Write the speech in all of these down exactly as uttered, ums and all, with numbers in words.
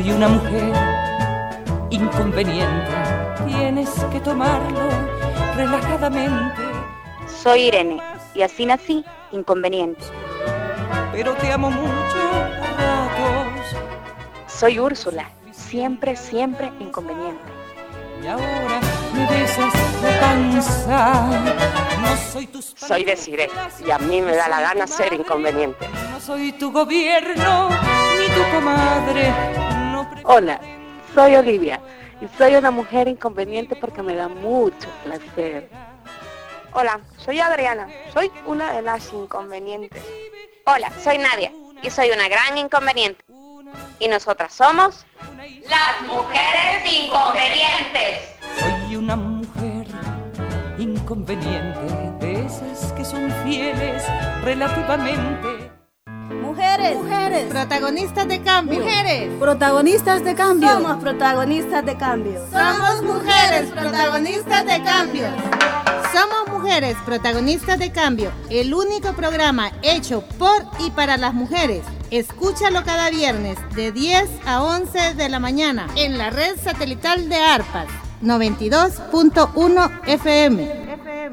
Soy una mujer inconveniente, tienes que tomarlo relajadamente. Soy Irene y así nací, inconveniente. Pero te amo mucho a ratos. Soy Úrsula, siempre, siempre inconveniente. Y ahora me besas la panza. No soy tus Soy Desiree y a mí me da la gana ser inconveniente. No soy tu gobierno ni tu comadre. No pre- Hola, soy Olivia y soy una mujer inconveniente porque me da mucho placer. Hola, soy Adriana, soy una de las inconvenientes. Hola, soy Nadia y soy una gran inconveniente. Y nosotras somos las mujeres inconvenientes. Soy una mujer inconveniente, de esas que son fieles relativamente. Mujeres, mujeres, protagonistas de cambio. Mujeres, protagonistas de cambio. Somos protagonistas de cambio. Somos mujeres, protagonistas de cambio. Somos Mujeres, Protagonistas de Cambio, el único programa hecho por y para las mujeres. Escúchalo cada viernes de diez a once de la mañana en la red satelital de ARPAS noventa y dos punto uno F M.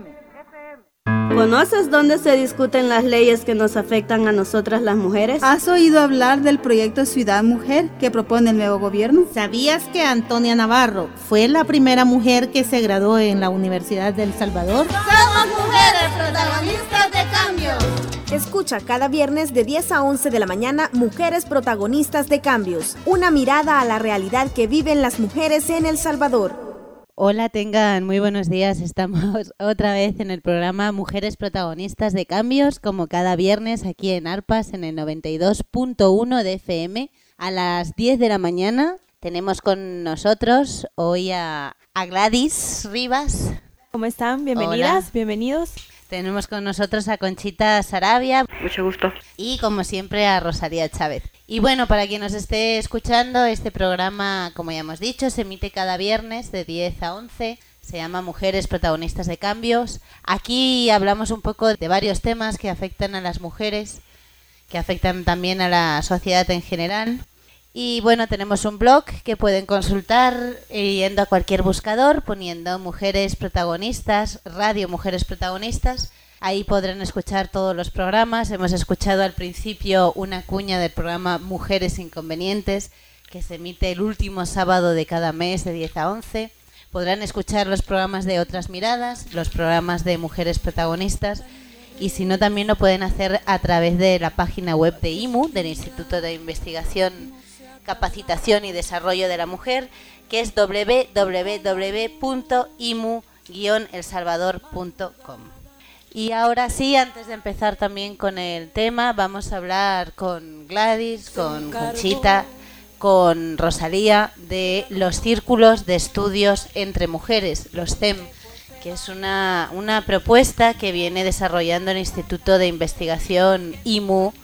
¿Conoces dónde se discuten las leyes que nos afectan a nosotras las mujeres? ¿Has oído hablar del proyecto Ciudad Mujer que propone el nuevo gobierno? ¿Sabías que Antonia Navarro fue la primera mujer que se graduó en la Universidad de El Salvador? Somos mujeres, protagonistas de cambio. Escucha cada viernes de diez a once de la mañana Mujeres Protagonistas de Cambios, una mirada a la realidad que viven las mujeres en El Salvador. Hola, tengan muy buenos días. Estamos otra vez en el programa Mujeres Protagonistas de Cambios, como cada viernes aquí en ARPAS en el noventa y dos punto uno de F M. A las diez de la mañana tenemos con nosotros hoy a, a Gladys Rivas. ¿Cómo están? Bienvenidas, Hola. bienvenidos. Tenemos con nosotros a Conchita Sarabia. Mucho gusto. Y como siempre a Rosalía Chávez. Y bueno, para quien nos esté escuchando, este programa, como ya hemos dicho, se emite cada viernes de diez a once. Se llama Mujeres Protagonistas de Cambios. Aquí hablamos un poco de varios temas que afectan a las mujeres, que afectan también a la sociedad en general. Y bueno, tenemos un blog que pueden consultar yendo a cualquier buscador, poniendo Mujeres Protagonistas, Radio Mujeres Protagonistas. Ahí podrán escuchar todos los programas. Hemos escuchado al principio una cuña del programa Mujeres Inconvenientes, que se emite el último sábado de cada mes de diez a once. Podrán escuchar los programas de Otras Miradas, los programas de Mujeres Protagonistas, y si no, también lo pueden hacer a través de la página web de I M U, del Instituto de Investigación, Capacitación y Desarrollo de la Mujer, que es doble u doble u doble u punto i m u guion el salvador punto com. Y ahora sí, antes de empezar también con el tema, vamos a hablar con Gladys, con Conchita, con Rosalía, de los círculos de estudios entre mujeres, los C E M, que es una, una propuesta que viene desarrollando el Instituto de Investigación I M U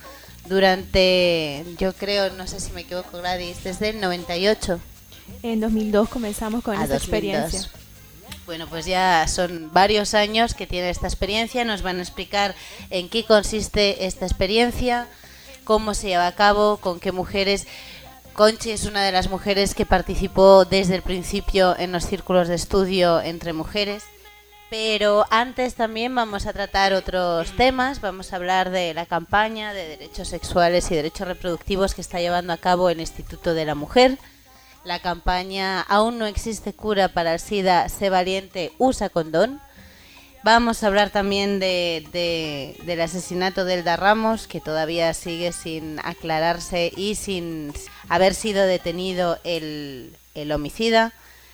durante, yo creo, no sé si me equivoco, Gladys, desde el noventa y ocho. En dos mil dos comenzamos con A esta dos mil dos. experiencia. Bueno, pues ya son varios años que tiene esta experiencia. Nos van a explicar en qué consiste esta experiencia, cómo se lleva a cabo, con qué mujeres. Conchi es una de las mujeres que participó desde el principio en los círculos de estudio entre mujeres. Pero antes también vamos a tratar otros temas. Vamos a hablar de la campaña de derechos sexuales y derechos reproductivos que está llevando a cabo el Instituto de la Mujer. La campaña Aún no existe cura para el SIDA, sé valiente, usa condón. Vamos a hablar también de, de, del asesinato de Elda Ramos, que todavía sigue sin aclararse y sin haber sido detenido el, el homicida.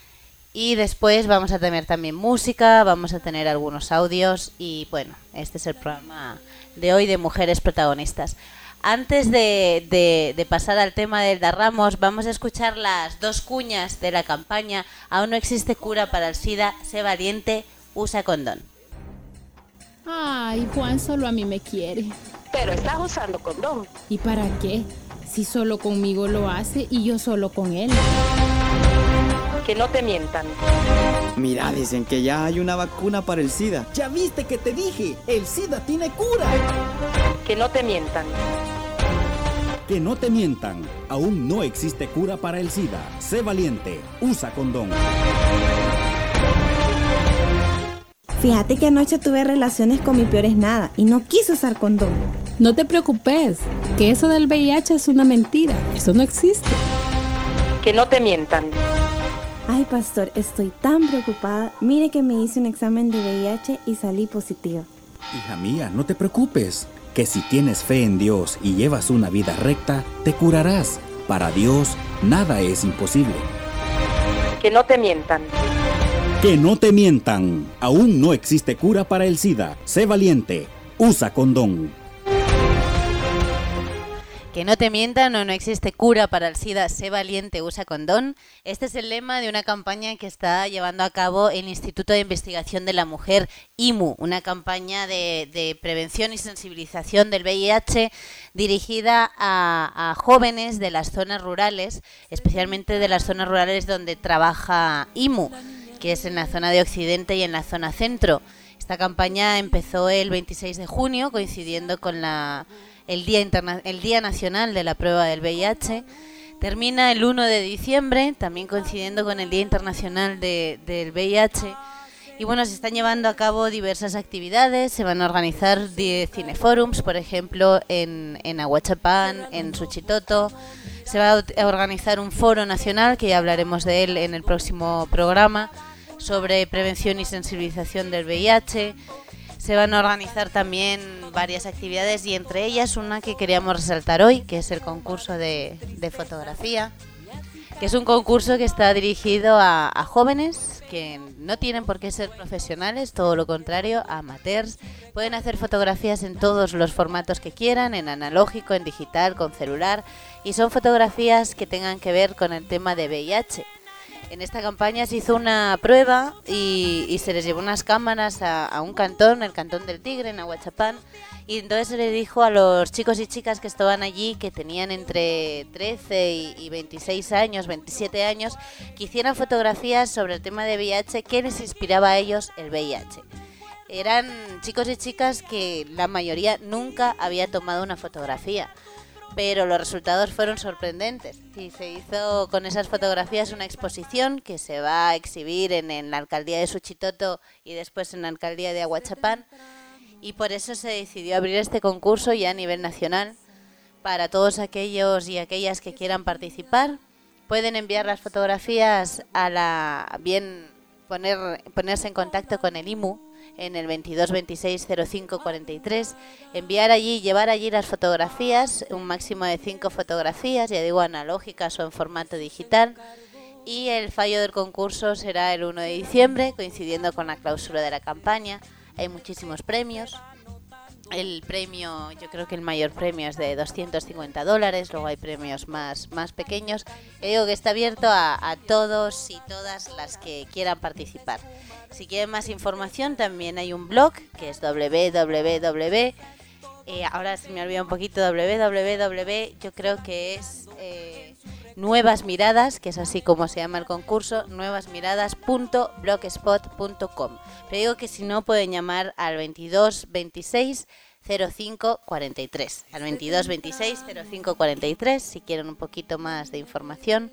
Y después vamos a tener también música, vamos a tener algunos audios y bueno, este es el programa de hoy de Mujeres Protagonistas. Antes de, de, de pasar al tema de Elda Ramos, vamos a escuchar las dos cuñas de la campaña Aún no existe cura para el SIDA, sé valiente, usa condón. Ay, Juan solo a mí me quiere. Pero estás usando condón. ¿Y para qué? Si solo conmigo lo hace y yo solo con él. Que no te mientan. Mira, dicen que ya hay una vacuna para el SIDA. Ya viste que te dije, el SIDA tiene cura. Que no te mientan. Que no te mientan, aún no existe cura para el SIDA. Sé valiente, usa condón. Fíjate que anoche tuve relaciones con mi peor es nada y no quise usar condón. No te preocupes, que eso del V I H es una mentira, eso no existe. Que no te mientan. Ay, pastor, estoy tan preocupada. Mire que me hice un examen de V I H y salí positiva. Hija mía, no te preocupes, que si tienes fe en Dios y llevas una vida recta, te curarás. Para Dios, nada es imposible. Que no te mientan. Que no te mientan, aún no existe cura para el SIDA. Sé valiente, usa condón. Que no te mientan o no existe cura para el SIDA, sé valiente, usa condón. Este es el lema de una campaña que está llevando a cabo el Instituto de Investigación de la Mujer, I M U, una campaña de, de prevención y sensibilización del V I H dirigida a, a jóvenes de las zonas rurales, especialmente de las zonas rurales donde trabaja I M U, que es en la zona de Occidente y en la zona centro. Esta campaña empezó el veintiséis de junio, coincidiendo con la... El día, interna- el Día Nacional de la Prueba del V I H. Termina el uno de diciembre, también coincidiendo con el Día Internacional de, del V I H. Y bueno, se están llevando a cabo diversas actividades, se van a organizar diez cineforums, por ejemplo, en, en Ahuachapán, en Suchitoto. Se va a organizar un foro nacional, que ya hablaremos de él en el próximo programa, sobre prevención y sensibilización del V I H. Se van a organizar también varias actividades y entre ellas una que queríamos resaltar hoy, que es el concurso de, de fotografía, que es un concurso que está dirigido a, a jóvenes que no tienen por qué ser profesionales, todo lo contrario, a amateurs. Pueden hacer fotografías en todos los formatos que quieran, en analógico, en digital, con celular, y son fotografías que tengan que ver con el tema de V I H. En esta campaña se hizo una prueba y, y se les llevó unas cámaras a, a un cantón, el Cantón del Tigre, en Ahuachapán, y entonces se les dijo a los chicos y chicas que estaban allí, que tenían entre trece y, y veintiséis años, veintisiete años, que hicieran fotografías sobre el tema de V I H, que les inspiraba a ellos el V I H. Eran chicos y chicas que la mayoría nunca había tomado una fotografía, pero los resultados fueron sorprendentes y se hizo con esas fotografías una exposición que se va a exhibir en, en la alcaldía de Suchitoto y después en la alcaldía de Ahuachapán, y por eso se decidió abrir este concurso ya a nivel nacional para todos aquellos y aquellas que quieran participar. Pueden enviar las fotografías a la bien poner ponerse en contacto con el I M U en el veintidós veintiséis cero cinco cuarenta y tres, enviar allí, llevar allí las fotografías, un máximo de cinco fotografías, ya digo, analógicas o en formato digital, y el fallo del concurso será el uno de diciembre, coincidiendo con la clausura de la campaña. Hay muchísimos premios. El premio, yo creo que el mayor premio es de doscientos cincuenta dólares, luego hay premios más, más pequeños. Yo digo que está abierto a, a todos y todas las que quieran participar. Si quieren más información, también hay un blog que es www, eh, ahora se me olvida un poquito, www, yo creo que es eh, Nuevas Miradas, que es así como se llama el concurso, nuevas miradas punto blogspot punto com. Pero digo que si no, pueden llamar al veintidós veintiséis cero cinco cuarenta y tres, al veintidós veintiséis cero cinco cuarenta y tres, si quieren un poquito más de información.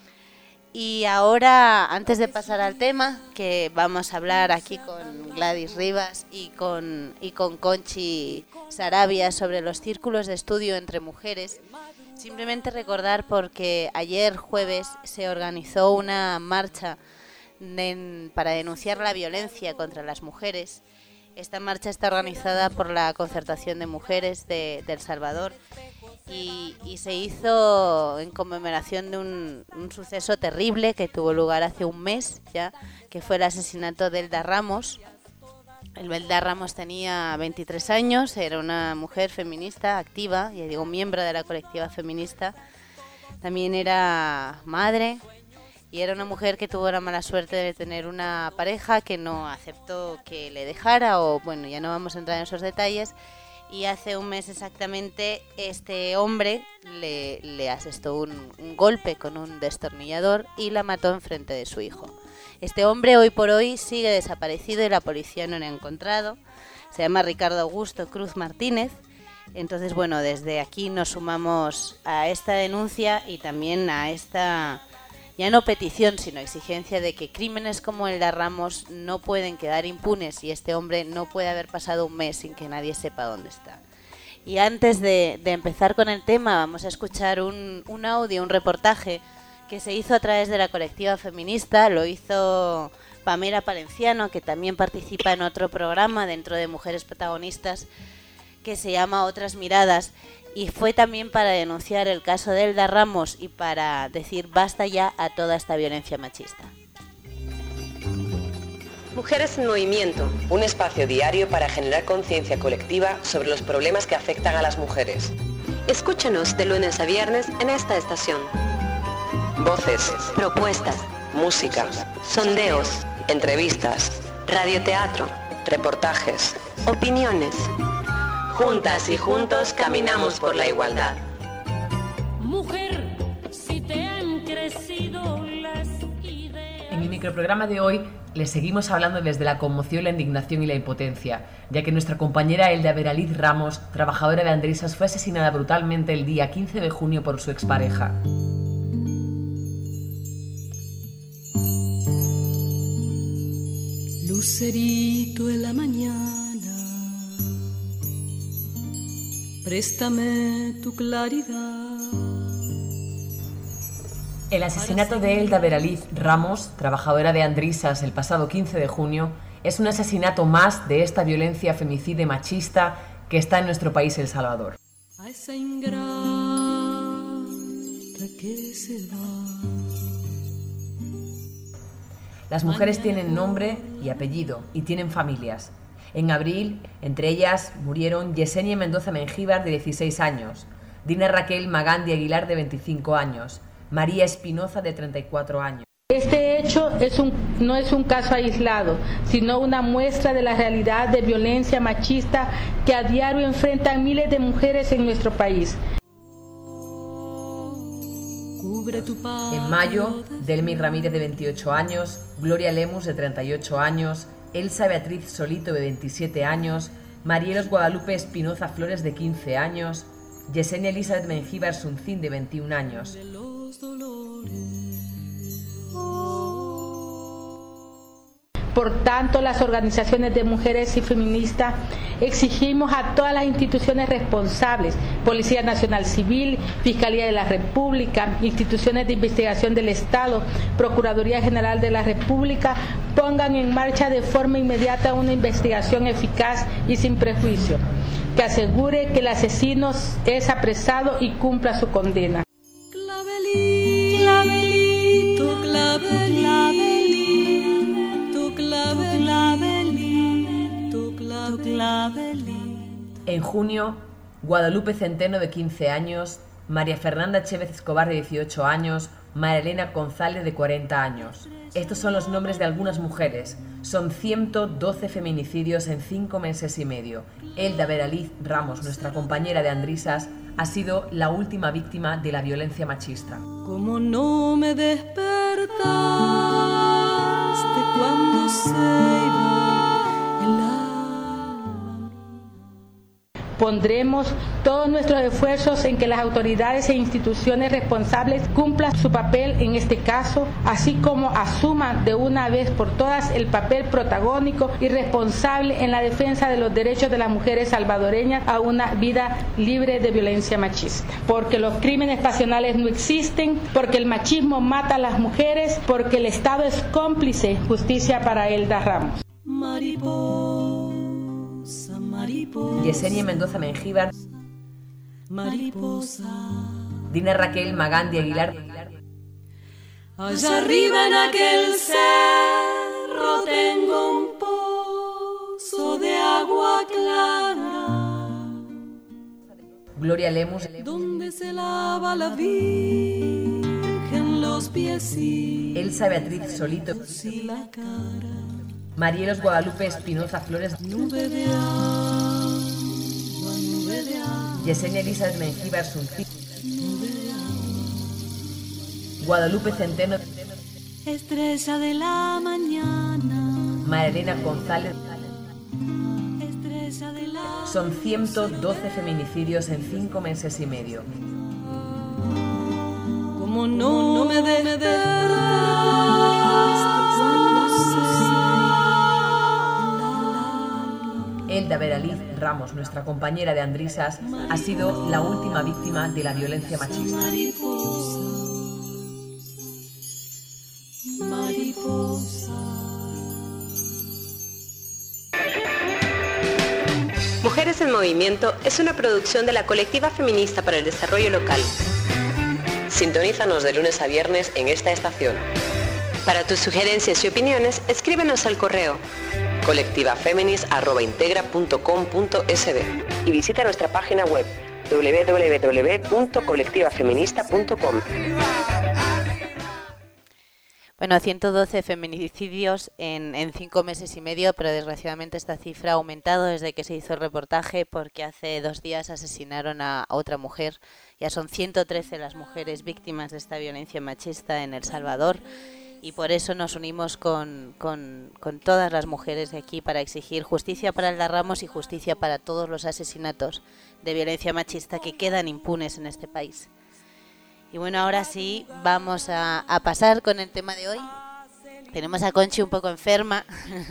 Y ahora, antes de pasar al tema, que vamos a hablar aquí con Gladys Rivas y con, y con Conchi Sarabia sobre los círculos de estudio entre mujeres, simplemente recordar porque ayer jueves se organizó una marcha de, para denunciar la violencia contra las mujeres. Esta marcha está organizada por la Concertación de Mujeres de, de El Salvador y, y se hizo en conmemoración de un, un suceso terrible que tuvo lugar hace un mes ya, que fue el asesinato de Elda Ramos. Elda Ramos tenía veintitrés años, era una mujer feminista activa, ya digo, miembro de la colectiva feminista. También era madre y era una mujer que tuvo la mala suerte de tener una pareja que no aceptó que le dejara, o bueno, ya no vamos a entrar en esos detalles. Y hace un mes exactamente este hombre le, le asestó un, un golpe con un destornillador y la mató enfrente de su hijo. Este hombre hoy por hoy sigue desaparecido y la policía no lo ha encontrado. Se llama Ricardo Augusto Cruz Martínez. Entonces, bueno, desde aquí nos sumamos a esta denuncia y también a esta, ya no petición, sino exigencia de que crímenes como el de Ramos no pueden quedar impunes y este hombre no puede haber pasado un mes sin que nadie sepa dónde está. Y antes de, de empezar con el tema, vamos a escuchar un, un audio, un reportaje que se hizo a través de la colectiva feminista. Lo hizo Pamela Palenciano, que también participa en otro programa dentro de Mujeres Protagonistas que se llama Otras Miradas, y fue también para denunciar el caso de Elda Ramos y para decir basta ya a toda esta violencia machista. Mujeres en Movimiento, un espacio diario para generar conciencia colectiva sobre los problemas que afectan a las mujeres. Escúchanos de lunes a viernes en esta estación. Voces, propuestas, música, sondeos, entrevistas, radioteatro, reportajes, opiniones. Juntas y juntos caminamos por la igualdad. Mujer, si te han crecido las ideas. En el microprograma de hoy les seguimos hablando desde la conmoción, la indignación y la impotencia, ya que nuestra compañera Elda Beraliz Ramos, trabajadora de Andrisas, fue asesinada brutalmente el día quince de junio por su expareja. Lucerito en la mañana, préstame tu claridad. El asesinato de Elda Beraliz Ramos, trabajadora de Andrisas, el pasado quince de junio, es un asesinato más de esta violencia femicida machista que está en nuestro país, El Salvador. A esa ingrata que se va. Las mujeres tienen nombre y apellido y tienen familias. En abril, entre ellas, murieron Yesenia Mendoza Mengíbar, de dieciséis años, Dina Raquel Magandi Aguilar, de veinticinco años, María Espinoza, de treinta y cuatro años. Este hecho es un, no es un caso aislado, sino una muestra de la realidad de violencia machista que a diario enfrentan miles de mujeres en nuestro país. En mayo, Delmi Ramírez, de veintiocho años, Gloria Lemus, de treinta y ocho años, Elsa Beatriz Solito, de veintisiete años, Marielos Guadalupe Espinoza Flores, de quince años, Yesenia Elizabeth Mengíbar Suncín, de veintiún años. Por tanto, las organizaciones de mujeres y feministas exigimos a todas las instituciones responsables, Policía Nacional Civil, Fiscalía de la República, instituciones de investigación del Estado, Procuraduría General de la República, pongan en marcha de forma inmediata una investigación eficaz y sin prejuicio, que asegure que el asesino es apresado y cumpla su condena. Clavelito, clavelito, clavelito, clavelito, clavelito, clavelito. En junio, Guadalupe Centeno, de quince años, María Fernanda Chévez Escobar, de dieciocho años, María Elena González, de cuarenta años. Estos son los nombres de algunas mujeres. Son ciento doce feminicidios en cinco meses y medio. Elda Beraliz Ramos, nuestra compañera de Andrisas, ha sido la última víctima de la violencia machista. Como no me despertaste cuando se iba el alba. Pondremos todos nuestros esfuerzos en que las autoridades e instituciones responsables cumplan su papel en este caso, así como asuman de una vez por todas el papel protagónico y responsable en la defensa de los derechos de las mujeres salvadoreñas a una vida libre de violencia machista. Porque los crímenes pasionales no existen, porque el machismo mata a las mujeres, porque el Estado es cómplice. Justicia para Elda Ramos. Mariposa, mariposa. Yesenia Mendoza Mengíbar, mariposa. Dina Raquel Magandi Aguilar. Allá arriba en aquel cerro tengo un pozo de agua clara, Gloria Lemus, donde se lava la Virgen los pies y Elsa Beatriz Solito, la cara. Marielos Guadalupe Espinoza Flores, Nube de agua, nube de agua. Yesenia Elizabeth Mengíbar Suncín, Nube de agua. Guadalupe Centeno, Estrella de la mañana, María Elena González, estrella de la Son ciento doce feminicidios en cinco meses y medio. Como no me despertaste Elda Veraliz Ramos, nuestra compañera de Andrisas, ha sido la última víctima de la violencia machista. Mujeres en Movimiento es una producción de la Colectiva Feminista para el Desarrollo Local. Sintonízanos de lunes a viernes en esta estación. Para tus sugerencias y opiniones, escríbenos al correo colectivafeminis arroba integra punto com punto es de y visita nuestra página web doble u doble u doble u punto colectivafeminista punto com. Bueno, ciento doce feminicidios en, en cinco meses y medio, pero desgraciadamente esta cifra ha aumentado desde que se hizo el reportaje porque hace dos días asesinaron a otra mujer. Ya son ciento trece las mujeres víctimas de esta violencia machista en El Salvador y por eso nos unimos con, con, con todas las mujeres de aquí para exigir justicia para Elda Ramos y justicia para todos los asesinatos de violencia machista que quedan impunes en este país. Y bueno, ahora sí, vamos a, a pasar con el tema de hoy. Tenemos a Conchi un poco enferma,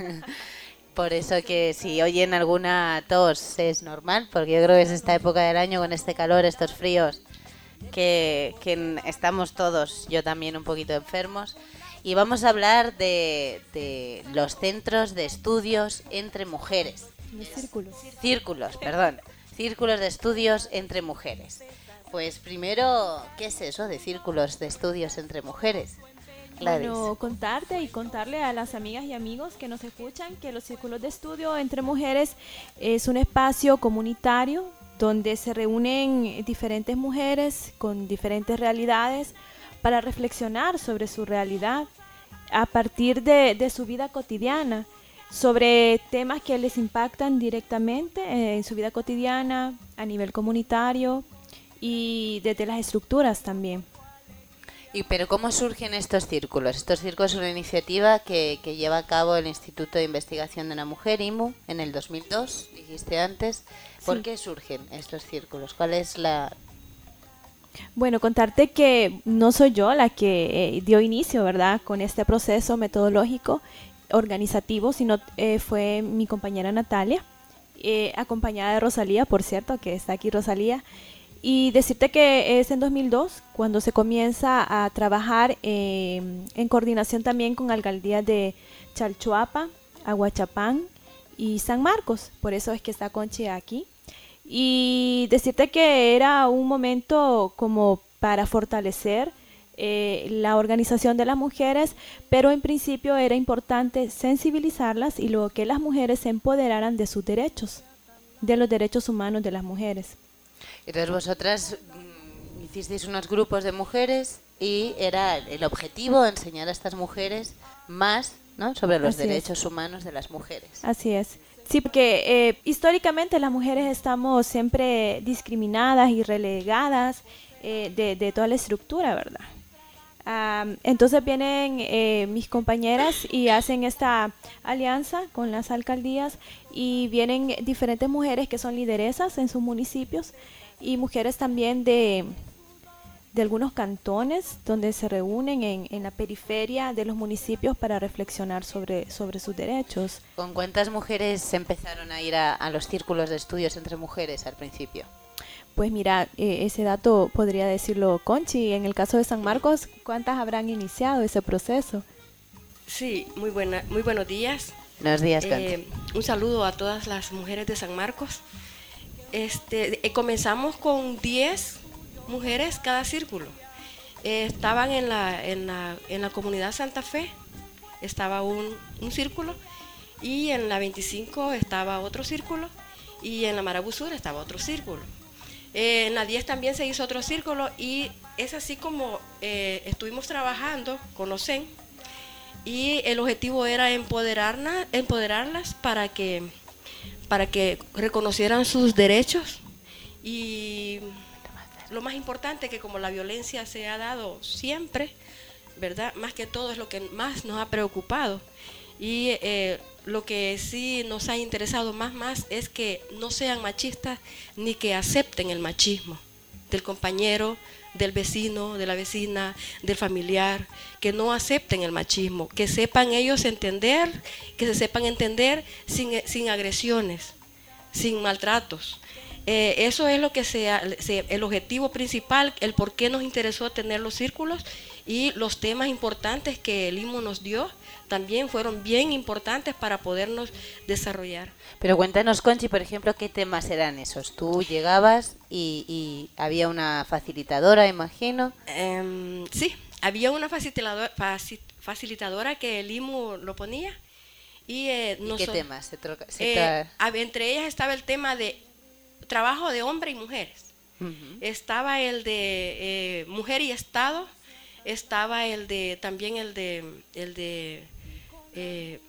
por eso que si oyen alguna tos es normal, porque yo creo que es esta época del año con este calor, estos fríos, que, que estamos todos, yo también un poquito enfermos. Y vamos a hablar de, de los centros de estudios entre mujeres. Los círculos. Círculos, perdón. Círculos de estudios entre mujeres. Pues primero, ¿qué es eso de círculos de estudios entre mujeres? Gladys. Bueno, contarte y contarle a las amigas y amigos que nos escuchan que los círculos de estudio entre mujeres es un espacio comunitario donde se reúnen diferentes mujeres con diferentes realidades para reflexionar sobre su realidad a partir de, de su vida cotidiana, sobre temas que les impactan directamente en su vida cotidiana, a nivel comunitario, y desde las estructuras también. ¿Y pero cómo surgen estos círculos? Estos círculos son una iniciativa que, que lleva a cabo el Instituto de Investigación de la Mujer, I M U, en el dos mil dos, dijiste antes. ¿Por sí. qué surgen estos círculos? ¿Cuál es la...? Bueno, contarte que no soy yo la que eh, dio inicio, ¿verdad?, con este proceso metodológico organizativo, sino eh, fue mi compañera Natalia, eh, acompañada de Rosalía, por cierto, que está aquí Rosalía. Y decirte que es en dos mil dos cuando se comienza a trabajar eh, en coordinación también con alcaldías de Chalchuapa, Aguachapán y San Marcos. Por eso es que está Conchi aquí. Y decirte que era un momento como para fortalecer eh, la organización de las mujeres, pero en principio era importante sensibilizarlas y luego que las mujeres se empoderaran de sus derechos, de los derechos humanos de las mujeres. Entonces vosotras mmm, hicisteis unos grupos de mujeres y era el objetivo enseñar a estas mujeres más, ¿no?, sobre los Así derechos es. humanos de las mujeres. Así es. Sí, porque eh, históricamente las mujeres estamos siempre discriminadas y relegadas eh, de, de toda la estructura, ¿verdad? Um, entonces vienen eh, mis compañeras y hacen esta alianza con las alcaldías y vienen diferentes mujeres que son lideresas en sus municipios y mujeres también de, de algunos cantones donde se reúnen en, en la periferia de los municipios para reflexionar sobre, sobre sus derechos. ¿Con cuántas mujeres empezaron a ir a, a los círculos de estudios entre mujeres al principio? Pues mira, eh, ese dato podría decirlo Conchi. En el caso de San Marcos, ¿cuántas habrán iniciado ese proceso? Sí, muy buena, muy buenos días. Buenos días, eh, un saludo a todas las mujeres de San Marcos. Este, eh, comenzamos con diez mujeres cada círculo. Eh, estaban en la, en, la, en la comunidad Santa Fe, estaba un, un círculo, y en la veinticinco estaba otro círculo, y en la Marabú Sur estaba otro círculo. Eh, en la diez también se hizo otro círculo y es así como eh, estuvimos trabajando con los C E N y el objetivo era empoderarlas, empoderarlas para que, para que reconocieran sus derechos y lo más importante que como la violencia se ha dado siempre, ¿verdad? Más que todo es lo que más nos ha preocupado y eh, lo que sí nos ha interesado más, más es que no sean machistas ni que acepten el machismo del compañero, del vecino, de la vecina, del familiar, que no acepten el machismo, que sepan ellos entender, que se sepan entender sin, sin agresiones, sin maltratos. Eh, eso es lo que sea, se, el objetivo principal, el por qué nos interesó tener los círculos, y los temas importantes que el I M U nos dio también fueron bien importantes para podernos desarrollar. Pero cuéntanos, Conchi, por ejemplo, ¿qué temas eran esos? Tú llegabas y, y había una facilitadora, imagino. Eh, sí, había una facilitadora, facilitadora que el I M U lo ponía. ¿Y, eh, ¿Y qué temas? Se troca, se eh, entre ellas estaba el tema de trabajo de hombre y mujeres. Uh-huh. Estaba el de eh, mujer y Estado. Estaba el de también el de el de eh,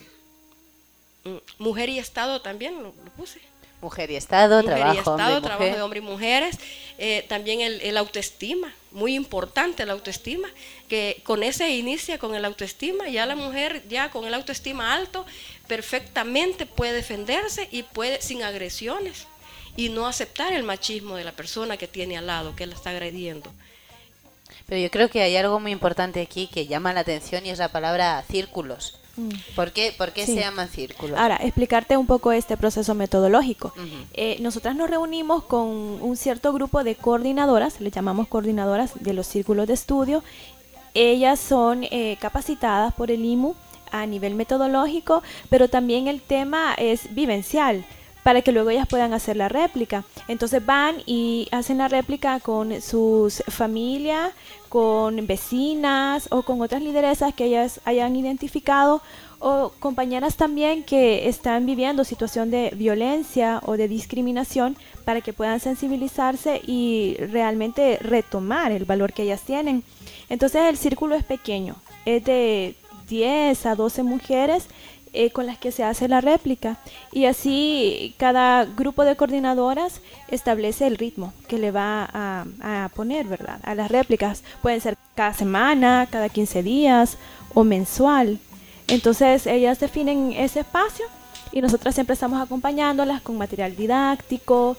mujer y Estado, también lo, lo puse. Mujer y Estado, mujer trabajo, y Estado, hombre, trabajo mujer. de hombre y mujeres. Eh, también el, el autoestima, muy importante la autoestima, que con ese inicia con el autoestima. Ya la mujer ya con el autoestima alto perfectamente puede defenderse y puede sin agresiones y no aceptar el machismo de la persona que tiene al lado, que la está agrediendo. Pero yo creo que hay algo muy importante aquí que llama la atención y es la palabra círculos. Mm. ¿Por qué, por qué sí. se llaman círculos? Ahora, explicarte un poco este proceso metodológico. Uh-huh. Eh, nosotras nos reunimos con un cierto grupo de coordinadoras, le llamamos coordinadoras de los círculos de estudio. Ellas son eh, capacitadas por el I M U a nivel metodológico, pero también el tema es vivencial, para que luego ellas puedan hacer la réplica. Entonces van y hacen la réplica con sus familias, con vecinas o con otras lideresas que ellas hayan identificado, o compañeras también que están viviendo situación de violencia o de discriminación, para que puedan sensibilizarse y realmente retomar el valor que ellas tienen. Entonces el círculo es pequeño, es de diez a doce mujeres Eh, con las que se hace la réplica, y así cada grupo de coordinadoras establece el ritmo que le va a, a poner, ¿verdad?, a las réplicas. Pueden ser cada semana, cada quince días o mensual. Entonces ellas definen ese espacio y nosotras siempre estamos acompañándolas con material didáctico,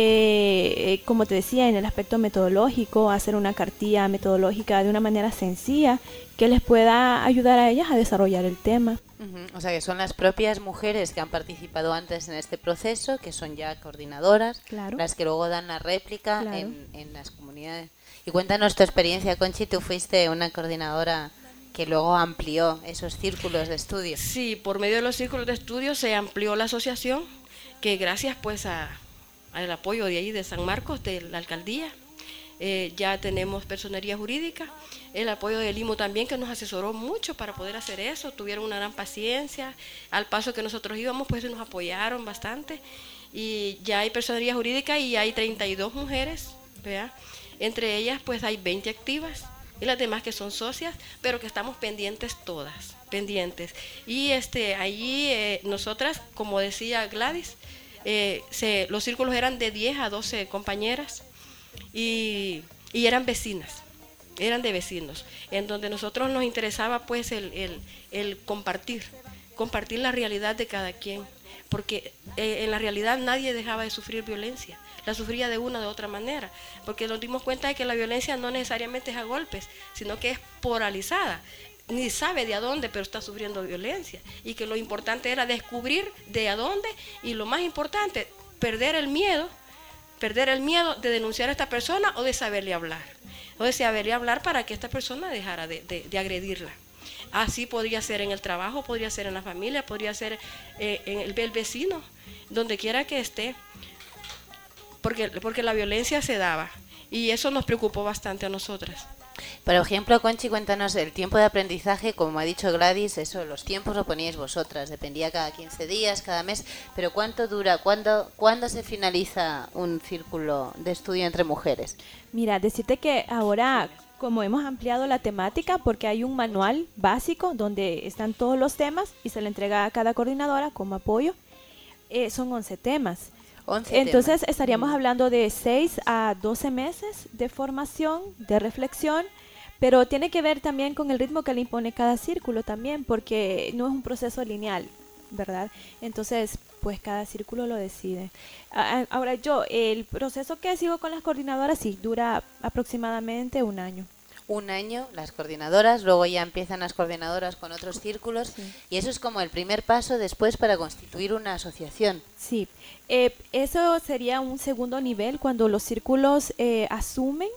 eh, como te decía, en el aspecto metodológico, hacer una cartilla metodológica de una manera sencilla que les pueda ayudar a ellas a desarrollar el tema. Uh-huh. O sea que son las propias mujeres que han participado antes en este proceso, que son ya coordinadoras, claro, las que luego dan la réplica, claro, en, en las comunidades. Y cuéntanos tu experiencia, Conchi, tú fuiste una coordinadora que luego amplió esos círculos de estudio. Sí, por medio de los círculos de estudio se amplió la asociación, que gracias pues a, al apoyo de ahí de San Marcos, de la alcaldía, eh, ya tenemos personería jurídica, el apoyo del I M U también, que nos asesoró mucho para poder hacer eso, tuvieron una gran paciencia, al paso que nosotros íbamos pues nos apoyaron bastante, y ya hay personería jurídica y hay treinta y dos mujeres, ¿verdad? Entre ellas pues hay veinte activas, y las demás que son socias, pero que estamos pendientes todas, pendientes. Y este allí eh, nosotras, como decía Gladys, eh, se, los círculos eran de diez a doce compañeras y, y eran vecinas, eran de vecinos, en donde nosotros nos interesaba pues el, el, el compartir, compartir la realidad de cada quien, porque eh, en la realidad nadie dejaba de sufrir violencia, la sufría de una o de otra manera, porque nos dimos cuenta de que la violencia no necesariamente es a golpes, sino que es polarizada, ni sabe de a dónde, pero está sufriendo violencia, y que lo importante era descubrir de a dónde, y lo más importante, perder el miedo, perder el miedo de denunciar a esta persona o de saberle hablar, o de saberle hablar para que esta persona dejara de, de, de agredirla. Así podría ser en el trabajo, podría ser en la familia, podría ser eh, en el, el vecino, donde quiera que esté, porque, porque la violencia se daba, y eso nos preocupó bastante a nosotras. Por ejemplo, Conchi, cuéntanos el tiempo de aprendizaje, como ha dicho Gladys, eso, los tiempos lo poníais vosotras, dependía cada quince días, cada mes, pero ¿cuánto dura? ¿Cuándo, ¿cuándo se finaliza un círculo de estudio entre mujeres? Mira, decirte que ahora, como hemos ampliado la temática, porque hay un manual básico donde están todos los temas y se le entrega a cada coordinadora como apoyo, eh, son once temas. once Entonces temas. estaríamos hablando de seis a doce meses de formación, de reflexión, pero tiene que ver también con el ritmo que le impone cada círculo también, porque no es un proceso lineal. ¿verdad? Entonces, pues cada círculo lo decide. Ahora yo, el proceso que sigo con las coordinadoras sí dura aproximadamente un año. Un año las coordinadoras, luego ya empiezan las coordinadoras con otros círculos, sí. Y eso es como el primer paso después para constituir una asociación. Sí, eh, eso sería un segundo nivel cuando los círculos eh, asumen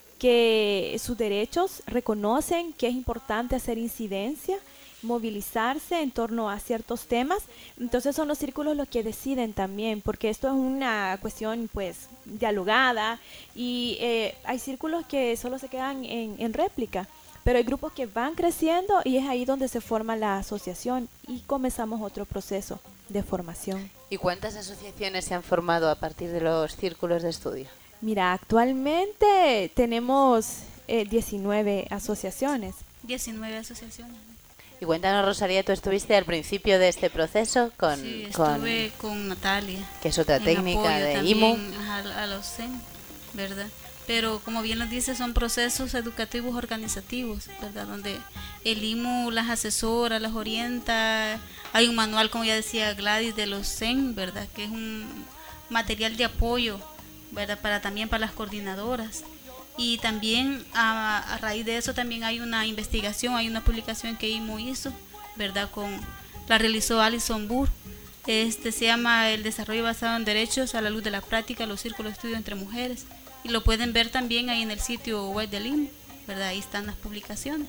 que sus derechos, reconocen que es importante hacer incidencia, movilizarse en torno a ciertos temas. Entonces son los círculos los que deciden también, porque esto es una cuestión pues dialogada y eh, hay círculos que solo se quedan en, en réplica, pero hay grupos que van creciendo y es ahí donde se forma la asociación y comenzamos otro proceso de formación. ¿Y cuántas asociaciones se han formado a partir de los círculos de estudio? Mira, actualmente tenemos eh, diecinueve asociaciones. diecinueve asociaciones. Y cuéntanos, Rosalía, tú estuviste al principio de este proceso con... Sí, estuve con, con Natalia. Que es otra técnica de I M U. A, a los C E N, ¿verdad? Pero como bien nos dice, son procesos educativos organizativos, ¿verdad? Donde el I M U las asesora, las orienta. Hay un manual, como ya decía Gladys, de los C E N, ¿verdad? Que es un material de apoyo, ¿verdad? Para también para las coordinadoras. Y también a, a raíz de eso también hay una investigación, hay una publicación que I M U hizo, ¿verdad? Con, la realizó Alison Burr. Este se llama El desarrollo basado en derechos a la luz de la práctica, los círculos de estudio entre mujeres. Y lo pueden ver también ahí en el sitio web del I M U, ¿verdad? Ahí están las publicaciones.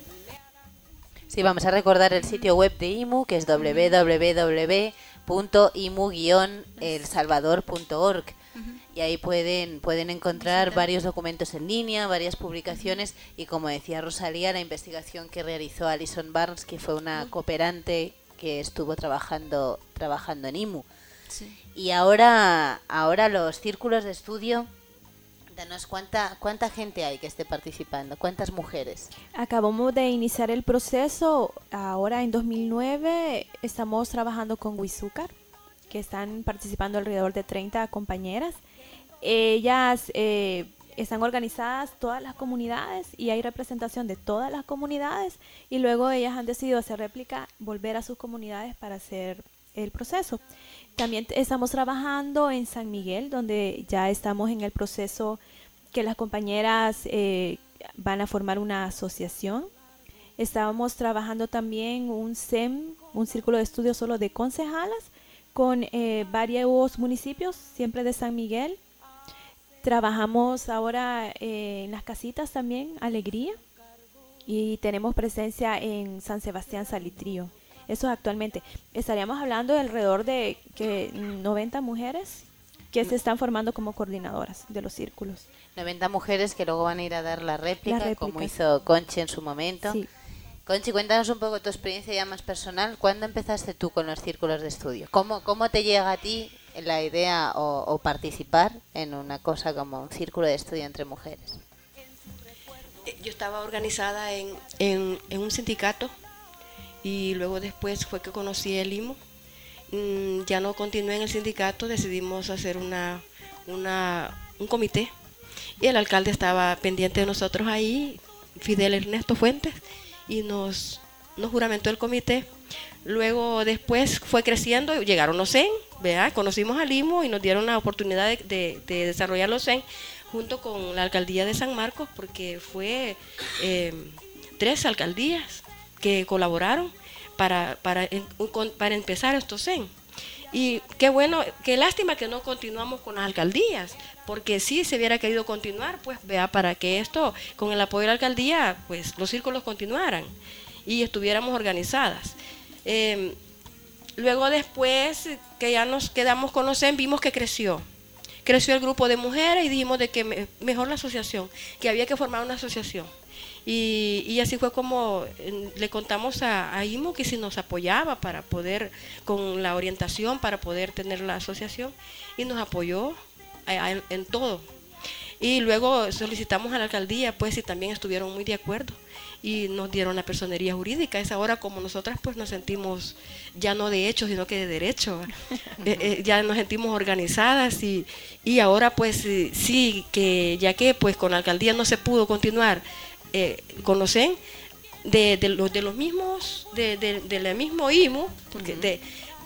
Sí, vamos a recordar el sitio web de I M U, que es doble u doble u doble u punto i m u guion el salvador punto org. Y ahí pueden pueden encontrar sí, varios documentos en línea, varias publicaciones y, como decía Rosalía, la investigación que realizó Alison Barnes, que fue una cooperante que estuvo trabajando trabajando en I M U. Sí. Y ahora ahora los círculos de estudio, danos cuánta cuánta gente hay que esté participando, cuántas mujeres. Acabamos de iniciar el proceso, ahora en dos mil nueve estamos trabajando con Huizúcar, que están participando alrededor de treinta compañeras. Ellas eh, están organizadas todas las comunidades y hay representación de todas las comunidades y luego ellas han decidido hacer réplica, volver a sus comunidades para hacer el proceso. También estamos trabajando en San Miguel, donde ya estamos en el proceso que las compañeras eh, van a formar una asociación. Estábamos trabajando también un C E M, un círculo de estudio solo de concejalas, con eh, varios municipios, siempre de San Miguel. Trabajamos ahora eh, en las casitas también, Alegría, y tenemos presencia en San Sebastián Salitrío. Eso actualmente. Estaríamos hablando de alrededor de que noventa mujeres que se están formando como coordinadoras de los círculos. noventa mujeres que luego van a ir a dar la réplica, la réplica. Como hizo Conchi en su momento. Sí. Conchi, cuéntanos un poco tu experiencia ya más personal. ¿Cuándo empezaste tú con los círculos de estudio? ¿Cómo, cómo te llega a ti la idea o, o participar en una cosa como un círculo de estudio entre mujeres? Yo estaba organizada en, en, en un sindicato y luego después fue que conocí el I M U. Mm, ya no continué en el sindicato, decidimos hacer una, una, un comité y el alcalde estaba pendiente de nosotros ahí, Fidel Ernesto Fuentes, y nos, nos juramentó el comité. Luego después fue creciendo, llegaron los C E N, ¿verdad? Conocimos al I M U y nos dieron la oportunidad de, de, de desarrollar los C E N junto con la alcaldía de San Marcos, porque fue eh, tres alcaldías que colaboraron para, para, en, para empezar estos C E N. Y qué bueno, qué lástima que no continuamos con las alcaldías, porque si se hubiera querido continuar, pues vea, para que esto, con el apoyo de la alcaldía, pues los círculos continuaran y estuviéramos organizadas. Eh, luego después que ya nos quedamos con los C E N, vimos que creció, creció el grupo de mujeres y dijimos de que me, mejor la asociación, que había que formar una asociación. Y, y así fue como eh, le contamos a, a I M U que si nos apoyaba para poder, con la orientación, para poder tener la asociación, y nos apoyó a, a, en, en todo. Y luego solicitamos a la alcaldía, pues, y también estuvieron muy de acuerdo y nos dieron la personería jurídica. Es ahora como nosotras pues nos sentimos ya no de hecho, sino que de derecho. eh, eh, ya nos sentimos organizadas y, y ahora pues eh, sí, que ya que pues con la alcaldía no se pudo continuar, Eh, conocen de, de, los, de los mismos, de, de, de la mismo I M U, porque de,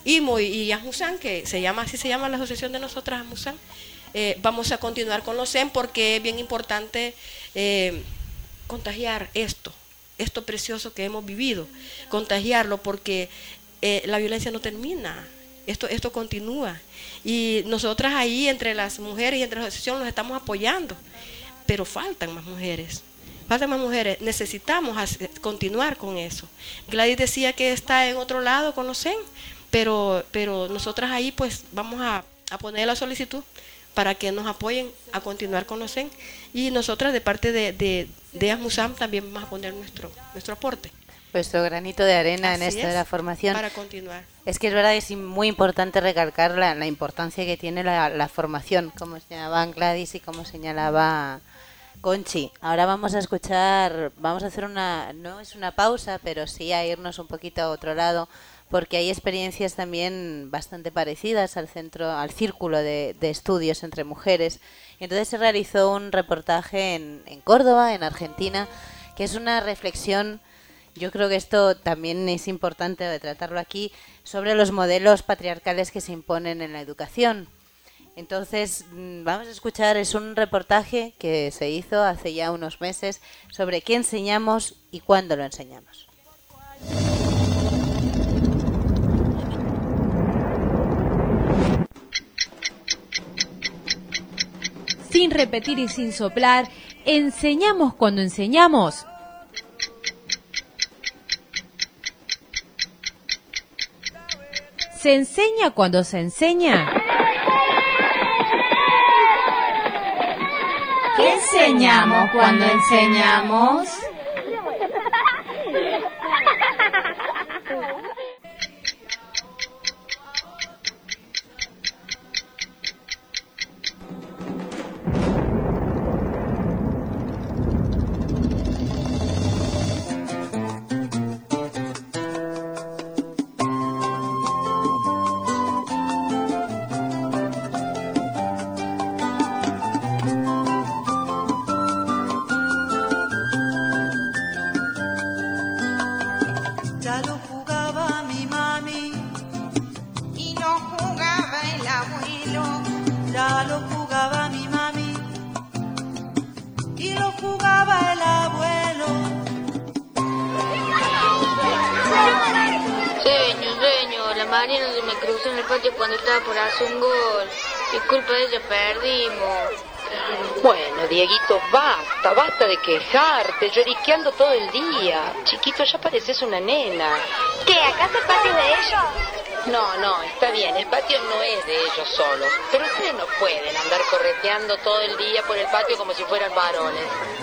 I M O y ASMUSAN, que se llama, así se llama la asociación de nosotras, ASMUSAN, eh, vamos a continuar con los C E M porque es bien importante eh, contagiar esto, esto precioso que hemos vivido, contagiarlo porque eh, la violencia no termina, esto, esto continúa. Y nosotras ahí entre las mujeres y entre la asociación nos estamos apoyando, pero faltan más mujeres. Faltan más mujeres, necesitamos hacer, continuar con eso. Gladys decía que está en otro lado con los C E M, pero, pero nosotras ahí pues vamos a, a poner la solicitud para que nos apoyen a continuar con los C E M. Y nosotras de parte de, de, de ASMUSAN también vamos a poner nuestro, nuestro aporte. Vuestro granito de arena Así en esto es, de la formación. Para continuar. Es que es verdad que es muy importante recalcar la, la importancia que tiene la, la formación, como señalaban Gladys y como señalaba Conchi. Ahora vamos a escuchar, vamos a hacer una, no es una pausa, pero sí a irnos un poquito a otro lado, porque hay experiencias también bastante parecidas al centro, al círculo de, de estudios entre mujeres. Entonces se realizó un reportaje en, en Córdoba, en Argentina, que es una reflexión. Yo creo que esto también es importante de tratarlo aquí, sobre los modelos patriarcales que se imponen en la educación. Entonces, vamos a escuchar, es un reportaje que se hizo hace ya unos meses sobre qué enseñamos y cuándo lo enseñamos. Sin repetir y sin soplar, enseñamos cuando enseñamos. ¿Se enseña cuando se enseña? ¿Qué enseñamos cuando enseñamos? Mariana se me cruzó en el patio cuando estaba por hacer un gol. Y culpa de ella perdimos. Bueno, Dieguito, basta, basta de quejarte, lloriqueando todo el día. Chiquito, ya pareces una nena. ¿Qué? ¿Acaso el patio es de ellos? No, no, está bien, el patio no es de ellos solos. Pero ustedes no pueden andar correteando todo el día por el patio como si fueran varones.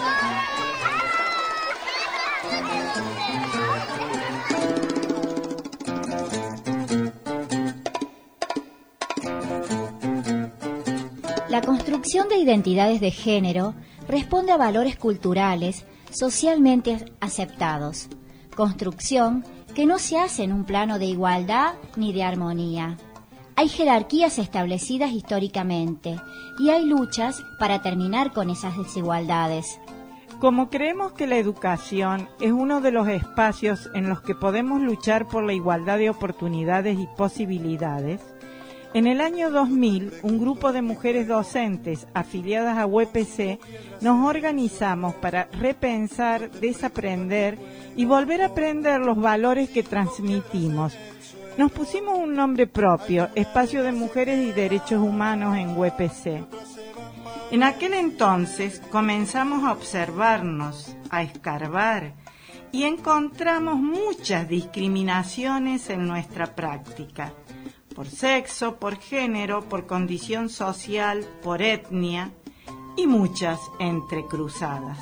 La construcción de identidades de género responde a valores culturales socialmente aceptados, construcción que no se hace en un plano de igualdad ni de armonía. Hay jerarquías establecidas históricamente y hay luchas para terminar con esas desigualdades. Como creemos que la educación es uno de los espacios en los que podemos luchar por la igualdad de oportunidades y posibilidades, en el año dos mil, un grupo de mujeres docentes afiliadas a U E P C nos organizamos para repensar, desaprender y volver a aprender los valores que transmitimos. Nos pusimos un nombre propio, Espacio de Mujeres y Derechos Humanos en U E P C. En aquel entonces comenzamos a observarnos, a escarbar y encontramos muchas discriminaciones en nuestra práctica. Por sexo, por género, por condición social, por etnia y muchas entrecruzadas.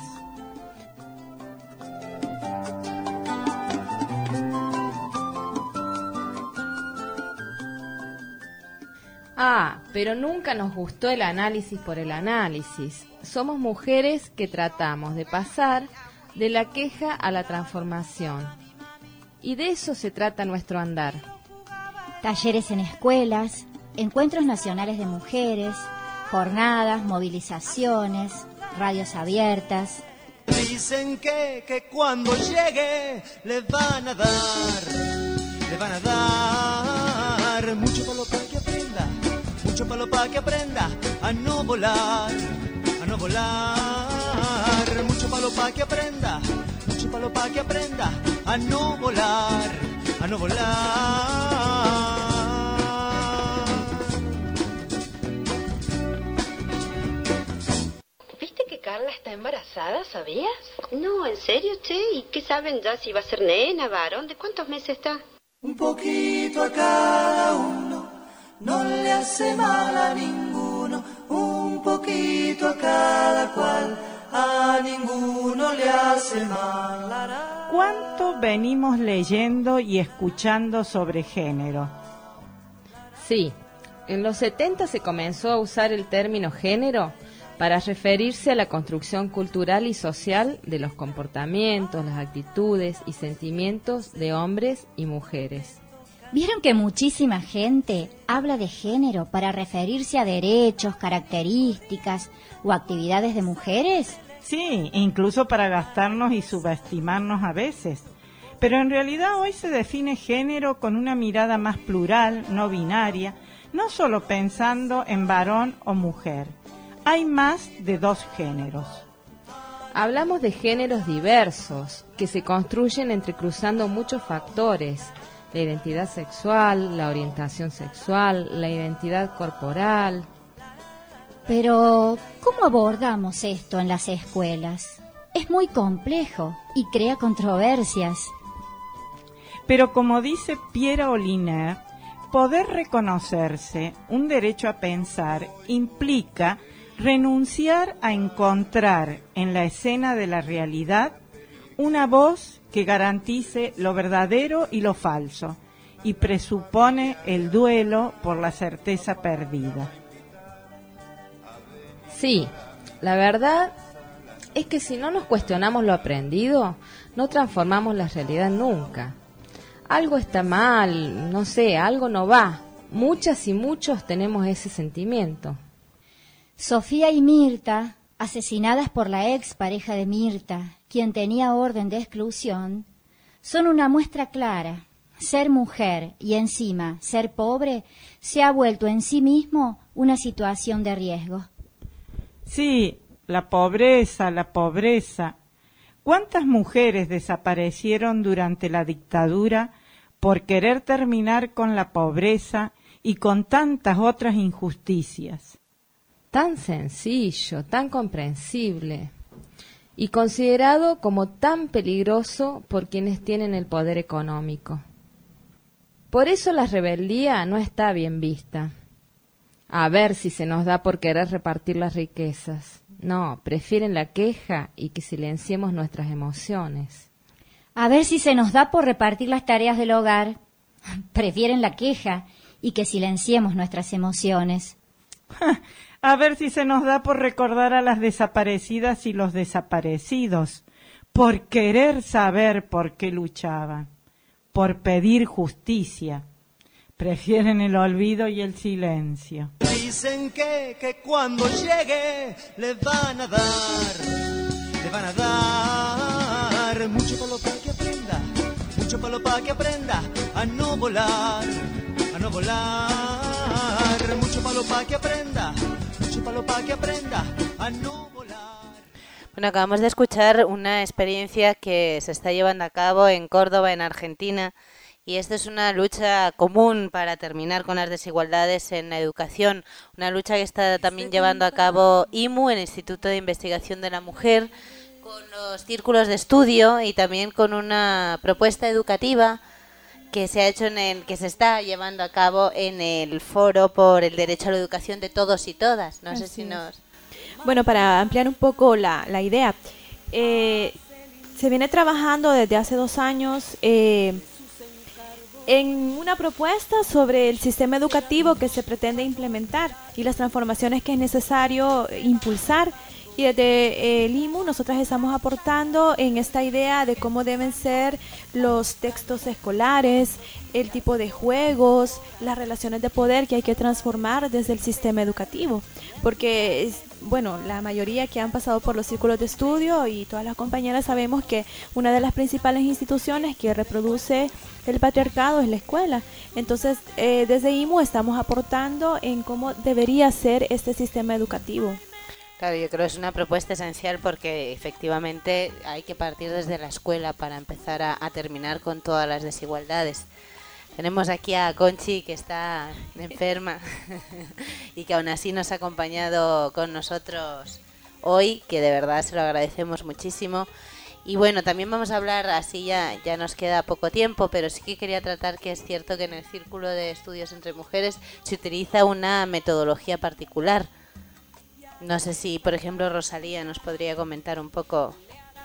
Ah, pero nunca nos gustó el análisis por el análisis. Somos mujeres que tratamos de pasar de la queja a la transformación. Y de eso se trata nuestro andar. Talleres en escuelas, encuentros nacionales de mujeres, jornadas, movilizaciones, radios abiertas. Dicen que, que cuando llegue les van a dar, les van a dar palo pa' que aprenda a no volar, a no volar. Mucho palo pa' que aprenda, mucho palo pa' que aprenda a no volar, a no volar. ¿Viste que Carla está embarazada, sabías? No, ¿en serio, che? ¿Y qué saben ya si va a ser nena, varón? ¿De cuántos meses está? Un poquito a cada uno, no le hace mal a ninguno. Un poquito a cada cual, a ninguno le hace mal. ¿Cuánto venimos leyendo y escuchando sobre género? Sí, en los setenta se comenzó a usar el término género para referirse a la construcción cultural y social de los comportamientos, las actitudes y sentimientos de hombres y mujeres. ¿Vieron que muchísima gente habla de género para referirse a derechos, características o actividades de mujeres? Sí, incluso para gastarnos y subestimarnos a veces. Pero en realidad hoy se define género con una mirada más plural, no binaria, no solo pensando en varón o mujer. Hay más de dos géneros. Hablamos de géneros diversos que se construyen entrecruzando muchos factores: la identidad sexual, la orientación sexual, la identidad corporal. Pero, ¿cómo abordamos esto en las escuelas? Es muy complejo y crea controversias. Pero como dice Pierre Oliner, poder reconocerse, un derecho a pensar, implica renunciar a encontrar en la escena de la realidad una voz que garantice lo verdadero y lo falso, y presupone el duelo por la certeza perdida. Sí, la verdad es que si no nos cuestionamos lo aprendido, no transformamos la realidad nunca. Algo está mal, no sé, algo no va. Muchas y muchos tenemos ese sentimiento. Sofía y Mirta, asesinadas por la ex pareja de Mirta, quien tenía orden de exclusión, son una muestra clara. Ser mujer y encima ser pobre se ha vuelto en sí mismo una situación de riesgo. Sí, la pobreza, la pobreza. ¿Cuántas mujeres desaparecieron durante la dictadura por querer terminar con la pobreza y con tantas otras injusticias? Tan sencillo, tan comprensible y considerado como tan peligroso por quienes tienen el poder económico. Por eso la rebeldía no está bien vista. A ver si se nos da por querer repartir las riquezas. No, prefieren la queja y que silenciemos nuestras emociones. A ver si se nos da por repartir las tareas del hogar. Prefieren la queja y que silenciemos nuestras emociones. A ver si se nos da por recordar a las desaparecidas y los desaparecidos, por querer saber por qué luchaban, por pedir justicia. Prefieren el olvido y el silencio. Dicen que, que cuando llegue le van a dar, le van a dar mucho palo para que aprenda, mucho palo para que aprenda a no volar, a no volar, mucho palo para que aprenda, mucho palo para que aprenda a no volar. Bueno, acabamos de escuchar una experiencia que se está llevando a cabo en Córdoba, en Argentina. Y esto es una lucha común para terminar con las desigualdades en la educación, una lucha que está también llevando a cabo I M U, el Instituto de Investigación de la Mujer, con los círculos de estudio y también con una propuesta educativa que se ha hecho en el que se está llevando a cabo en el Foro por el Derecho a la Educación de Todos y Todas. No sé si nos... Bueno, para ampliar un poco la, la idea, eh, se viene trabajando desde hace dos años eh, en una propuesta sobre el sistema educativo que se pretende implementar y las transformaciones que es necesario impulsar. Y desde el I M U nosotras estamos aportando en esta idea de cómo deben ser los textos escolares, el tipo de juegos, las relaciones de poder que hay que transformar desde el sistema educativo. Porque, es, bueno, la mayoría que han pasado por los círculos de estudio y todas las compañeras sabemos que una de las principales instituciones que reproduce el patriarcado es la escuela. Entonces, eh, desde I M U estamos aportando en cómo debería ser este sistema educativo. Claro, yo creo que es una propuesta esencial porque efectivamente hay que partir desde la escuela para empezar a, a terminar con todas las desigualdades. Tenemos aquí a Conchi, que está enferma y que aún así nos ha acompañado con nosotros hoy, que de verdad se lo agradecemos muchísimo. Y bueno, también vamos a hablar, así ya, ya nos queda poco tiempo, pero sí que quería tratar que es cierto que en el Círculo de Estudios entre Mujeres se utiliza una metodología particular. No sé si, por ejemplo, Rosalía nos podría comentar un poco.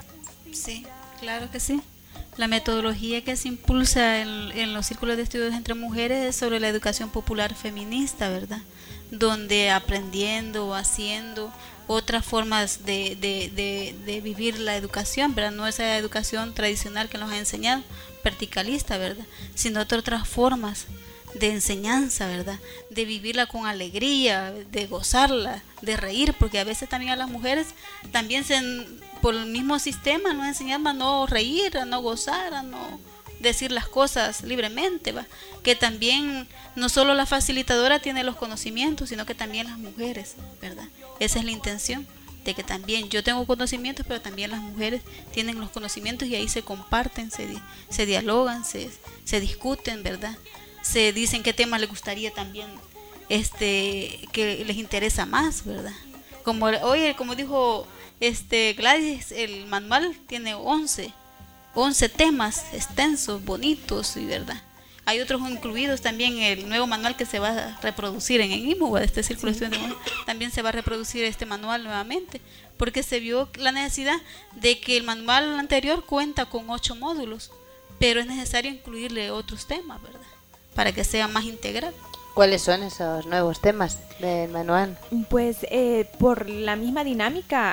Sí, claro que sí. La metodología que se impulsa en, en los círculos de estudios entre mujeres es sobre la educación popular feminista, ¿verdad? Donde aprendiendo o haciendo otras formas de, de, de, de vivir la educación, ¿verdad? No esa educación tradicional que nos ha enseñado, verticalista, ¿verdad? Sino otras formas de enseñanza, ¿verdad? De vivirla con alegría, de gozarla, de reír, porque a veces también a las mujeres también se, por el mismo sistema nos enseñan a no reír, a no gozar, a no decir las cosas libremente, ¿va? Que también no solo la facilitadora tiene los conocimientos, sino que también las mujeres, ¿verdad? Esa es la intención, de que también yo tengo conocimientos, pero también las mujeres tienen los conocimientos y ahí se comparten, se, se dialogan, se, se discuten, ¿verdad? Se dicen qué temas les gustaría también, este, que les interesa más, ¿verdad? Como oye, como dijo este Gladys, el manual tiene once temas extensos, bonitos, y verdad. Hay otros incluidos también, el nuevo manual que se va a reproducir en el I M U, de este Círculo sí. de Estudios, también se va a reproducir este manual nuevamente, porque se vio la necesidad de que el manual anterior cuenta con ocho módulos, pero es necesario incluirle otros temas, ¿verdad? Para que sea más integral. ¿Cuáles son esos nuevos temas del manual? Pues eh, por la misma dinámica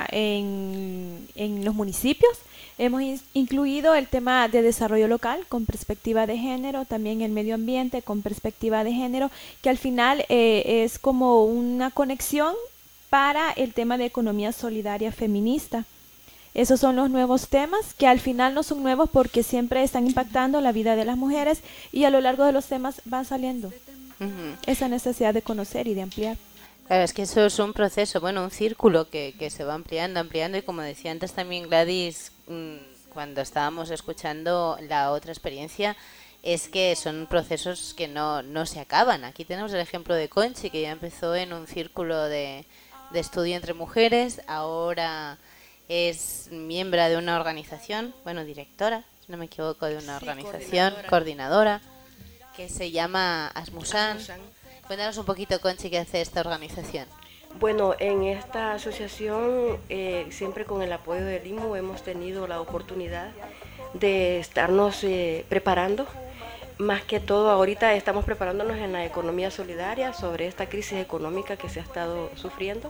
en, en los municipios, hemos in- incluido el tema de desarrollo local con perspectiva de género, también el medio ambiente con perspectiva de género, que al final eh, es como una conexión para el tema de economía solidaria feminista. Esos son los nuevos temas, que al final no son nuevos porque siempre están impactando la vida de las mujeres y a lo largo de los temas van saliendo uh-huh. esa necesidad de conocer y de ampliar. Claro, es que eso es un proceso, bueno, un círculo que, que se va ampliando, ampliando y como decía antes también Gladys, mmm, cuando estábamos escuchando la otra experiencia, es que son procesos que no, no se acaban. Aquí tenemos el ejemplo de Conchi, que ya empezó en un círculo de, de estudio entre mujeres, ahora es miembro de una organización, bueno, directora, si no me equivoco, de una sí, organización, coordinadora. coordinadora, que se llama Asmusan. Asmusan. Cuéntanos un poquito, Conchi, qué hace esta organización. Bueno, en esta asociación, eh, siempre con el apoyo del I M U, hemos tenido la oportunidad de estarnos eh, preparando. Más que todo, ahorita estamos preparándonos en la economía solidaria sobre esta crisis económica que se ha estado sufriendo.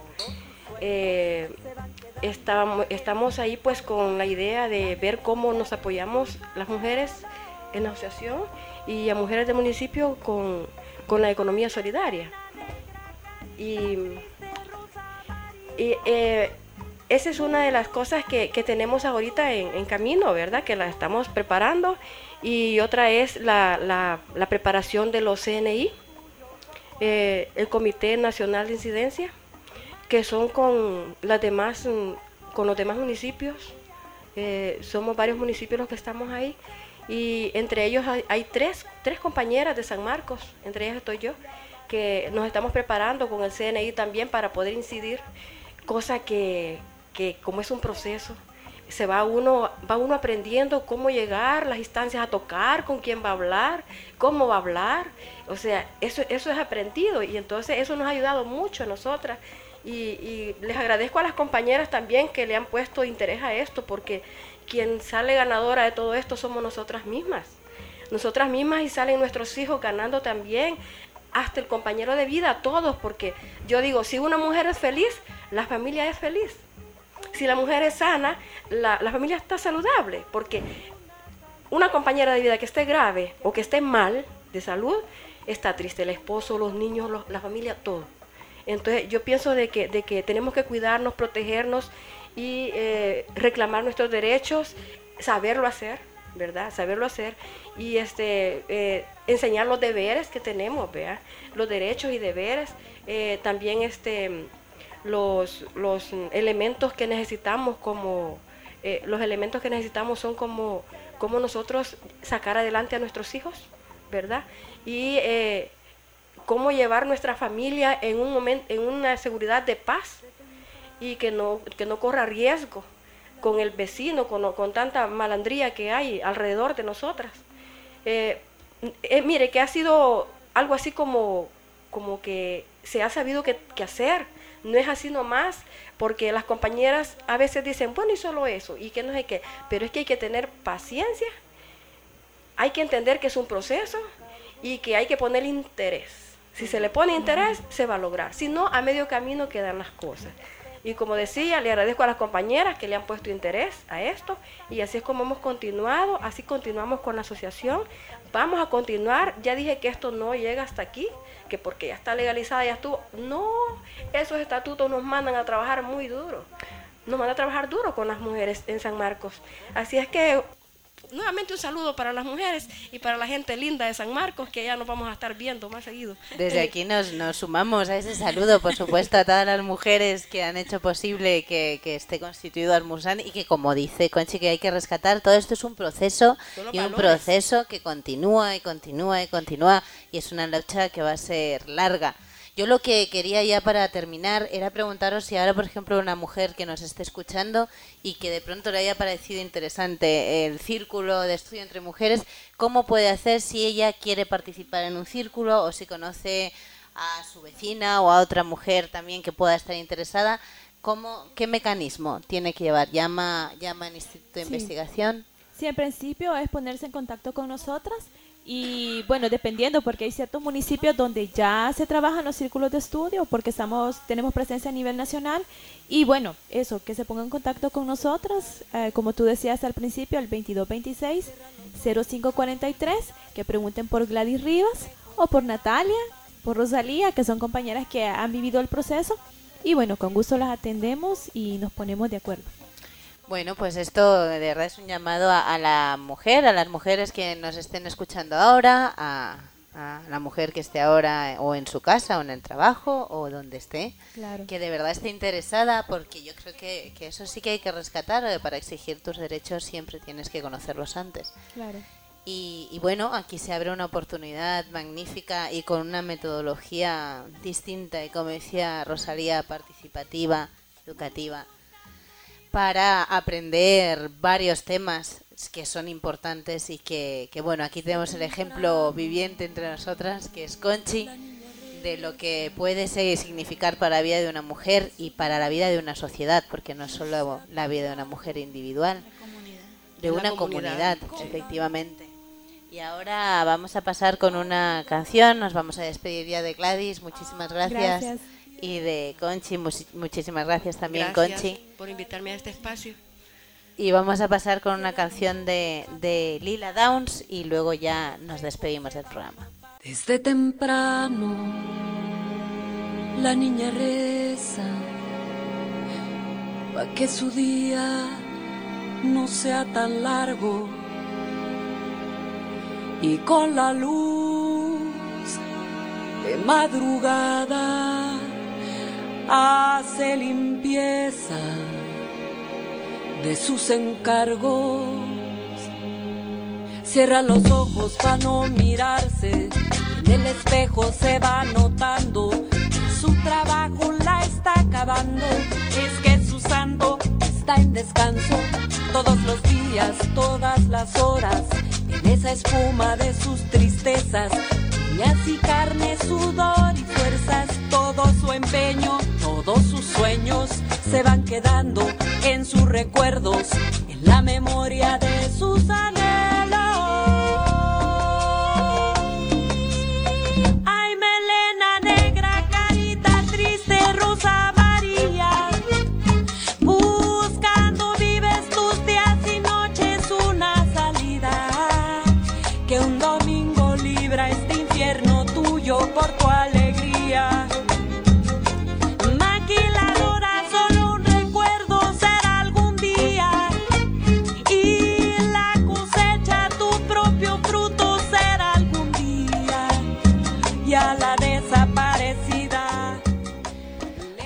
Eh, estamos, estamos ahí pues con la idea de ver cómo nos apoyamos las mujeres en la asociación y a mujeres del municipio con, con la economía solidaria. Y, y eh, esa es una de las cosas que, que tenemos ahorita en, en camino, ¿verdad? Que la estamos preparando. Y otra es la, la, la preparación de los C N I, eh, el Comité Nacional de Incidencia, que son con las demás, con los demás municipios. Eh, somos varios municipios los que estamos ahí y entre ellos hay, hay tres, tres compañeras de San Marcos, entre ellas estoy yo, que nos estamos preparando con el C N I también para poder incidir, cosa que, que como es un proceso, se va uno, va uno aprendiendo cómo llegar, las instancias a tocar, con quién va a hablar, cómo va a hablar, o sea, eso, eso es aprendido y entonces eso nos ha ayudado mucho a nosotras. Y, y les agradezco a las compañeras también que le han puesto interés a esto, porque quien sale ganadora de todo esto somos nosotras mismas. Nosotras mismas y salen nuestros hijos ganando también, hasta el compañero de vida, todos, porque yo digo, si una mujer es feliz, la familia es feliz. Si la mujer es sana, la, la familia está saludable, porque una compañera de vida que esté grave o que esté mal de salud, está triste el esposo, los niños, los, la familia, todo. Entonces yo pienso de que, de que tenemos que cuidarnos, protegernos y eh, reclamar nuestros derechos, saberlo hacer, ¿verdad? Saberlo hacer y este, eh, enseñar los deberes que tenemos, ¿verdad? Los derechos y deberes, eh, también este, los, los elementos que necesitamos como, eh, los elementos que necesitamos son como, como nosotros sacar adelante a nuestros hijos, ¿verdad? Y eh, cómo llevar nuestra familia en un momento, en una seguridad de paz y que no, que no corra riesgo con el vecino, con, con tanta malandría que hay alrededor de nosotras. Eh, eh, mire, que ha sido algo así como, como que se ha sabido qué hacer, no es así nomás, porque las compañeras a veces dicen, bueno, y solo eso, y que no sé qué, pero es que hay que tener paciencia, hay que entender que es un proceso y que hay que poner interés. Si se le pone interés, se va a lograr. Si no, a medio camino quedan las cosas. Y como decía, le agradezco a las compañeras que le han puesto interés a esto. Y así es como hemos continuado, así continuamos con la asociación. Vamos a continuar. Ya dije que esto no llega hasta aquí, que porque ya está legalizada, ya estuvo. No, esos estatutos nos mandan a trabajar muy duro. Nos mandan a trabajar duro con las mujeres en San Marcos. Así es que nuevamente un saludo para las mujeres y para la gente linda de San Marcos, que ya nos vamos a estar viendo más seguido. Desde aquí nos, nos sumamos a ese saludo, por supuesto, a todas las mujeres que han hecho posible que, que esté constituido Almusan y que, como dice Conchi, que hay que rescatar. Todo esto es un proceso y un proceso que continúa y continúa y continúa, y es una lucha que va a ser larga. Yo lo que quería ya para terminar era preguntaros si ahora, por ejemplo, una mujer que nos esté escuchando y que de pronto le haya parecido interesante el círculo de estudio entre mujeres, ¿cómo puede hacer si ella quiere participar en un círculo o si conoce a su vecina o a otra mujer también que pueda estar interesada? ¿Cómo, qué mecanismo tiene que llevar? ¿Llama, llama al Instituto de Sí. Investigación? Sí, en principio es ponerse en contacto con nosotras y bueno, dependiendo, porque hay ciertos municipios donde ya se trabajan los círculos de estudio, porque estamos tenemos presencia a nivel nacional y bueno, eso, que se pongan en contacto con nosotras, eh, como tú decías al principio, el veintidós veintiséis cero cinco cuarenta y tres, que pregunten por Gladys Rivas o por Natalia, por Rosalía, que son compañeras que han vivido el proceso y bueno, con gusto las atendemos y nos ponemos de acuerdo. Bueno, pues esto de verdad es un llamado a, a la mujer, a las mujeres que nos estén escuchando ahora, a, a la mujer que esté ahora o en su casa o en el trabajo o donde esté, Claro. que de verdad esté interesada, porque yo creo que, que eso sí que hay que rescatar. eh, Para exigir tus derechos siempre tienes que conocerlos antes. Claro. Y, y bueno, aquí se abre una oportunidad magnífica y con una metodología distinta y, como decía Rosalía, participativa, educativa, para aprender varios temas que son importantes y que, que, bueno, aquí tenemos el ejemplo viviente entre nosotras, que es Conchi, de lo que puede ser y significar para la vida de una mujer y para la vida de una sociedad, porque no es solo la vida de una mujer individual, de una comunidad, efectivamente. Y ahora vamos a pasar con una canción, nos vamos a despedir ya de Gladys, muchísimas gracias. Gracias. Y de Conchi, much- muchísimas gracias también, Gracias Conchi. por invitarme a este espacio. Y vamos a pasar con una canción de, de Lila Downs y luego ya nos despedimos del programa. Desde temprano la niña reza pa' que su día no sea tan largo, y con la luz de madrugada hace limpieza de sus encargos. Cierra los ojos para no mirarse, en el espejo se va notando que su trabajo la está acabando. Es que su santo está en descanso todos los días, todas las horas, en esa espuma de sus tristezas, uñas y carne, sudor y fuerzas. Todo su empeño, todos sus sueños se van quedando en sus recuerdos, en la memoria de sus anhelos. Ay, melena negra, carita triste, Rosa María, puso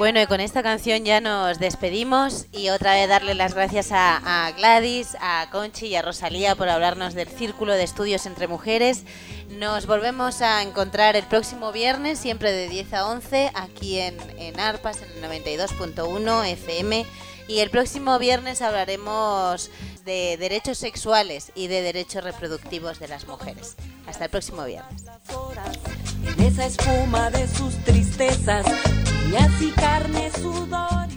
Bueno, y con esta canción ya nos despedimos y otra vez darle las gracias a, a Gladys, a Conchi y a Rosalía por hablarnos del Círculo de Estudios entre Mujeres. Nos volvemos a encontrar el próximo viernes, siempre de diez a once, aquí en, en Arpas, en el noventa y dos punto uno F M. Y el próximo viernes hablaremos de derechos sexuales y de derechos reproductivos de las mujeres. Hasta el próximo viernes. En esa espuma de sus tristezas, uñas y carne, sudor.